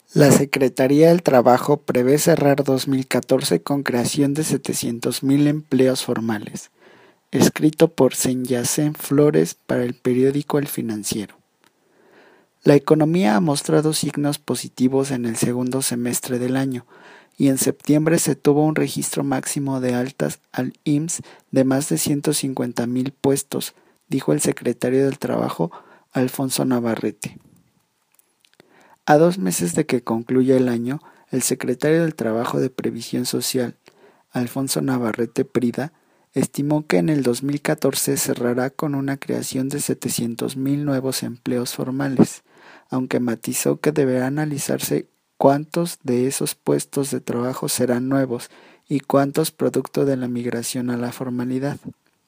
La Secretaría del Trabajo prevé cerrar 2014 con creación de 700,000 empleos formales. Escrito por Senyacen Flores para el periódico El Financiero. La economía ha mostrado signos positivos en el segundo semestre del año, y en septiembre se tuvo un registro máximo de altas al IMSS de más de 150,000 puestos, dijo el secretario del Trabajo, Alfonso Navarrete. A 2 meses de que concluya el año, el secretario del Trabajo de Previsión Social, Alfonso Navarrete Prida, estimó que en el 2014 cerrará con una creación de 700,000 nuevos empleos formales, aunque matizó que deberá analizarse cuántos de esos puestos de trabajo serán nuevos y cuántos producto de la migración a la formalidad.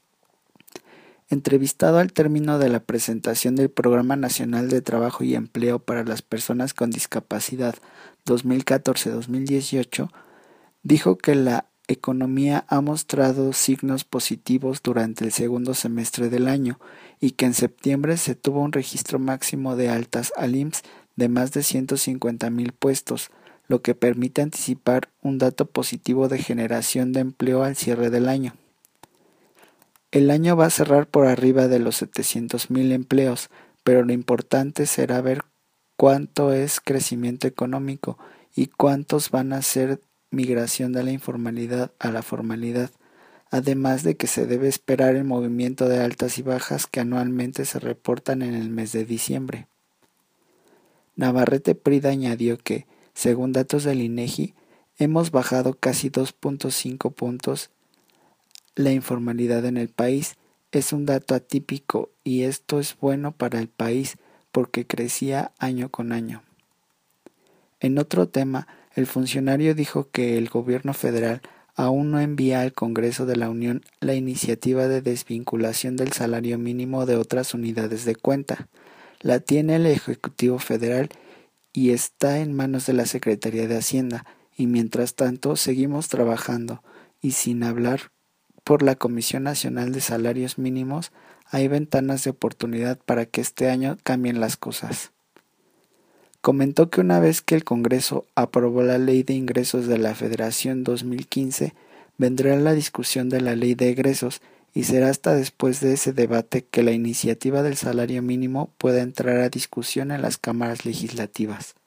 Entrevistado al término de la presentación del Programa Nacional de Trabajo y Empleo para las Personas con Discapacidad 2014-2018, dijo que la economía ha mostrado signos positivos durante el segundo semestre del año y que en septiembre se tuvo un registro máximo de altas al IMSS de más de 150,000 puestos, lo que permite anticipar un dato positivo de generación de empleo al cierre del año. El año va a cerrar por arriba de los 700,000 empleos, pero lo importante será ver cuánto es crecimiento económico y cuántos van a ser migración de la informalidad a la formalidad, además de que se debe esperar el movimiento de altas y bajas que anualmente se reportan en el mes de diciembre. Navarrete Prida añadió que, según datos del INEGI, hemos bajado casi 2.5 puntos la informalidad en el país. Es un dato atípico y esto es bueno para el país porque crecía año con año. En otro tema, el funcionario dijo que el gobierno federal aún no envía al Congreso de la Unión la iniciativa de desvinculación del salario mínimo de otras unidades de cuenta. La tiene el Ejecutivo Federal y está en manos de la Secretaría de Hacienda, y mientras tanto seguimos trabajando, y sin hablar por la Comisión Nacional de Salarios Mínimos, hay ventanas de oportunidad para que este año cambien las cosas. Comentó que una vez que el Congreso aprobó la Ley de Ingresos de la Federación 2015, vendrá la discusión de la Ley de Egresos y será hasta después de ese debate que la iniciativa del salario mínimo pueda entrar a discusión en las cámaras legislativas.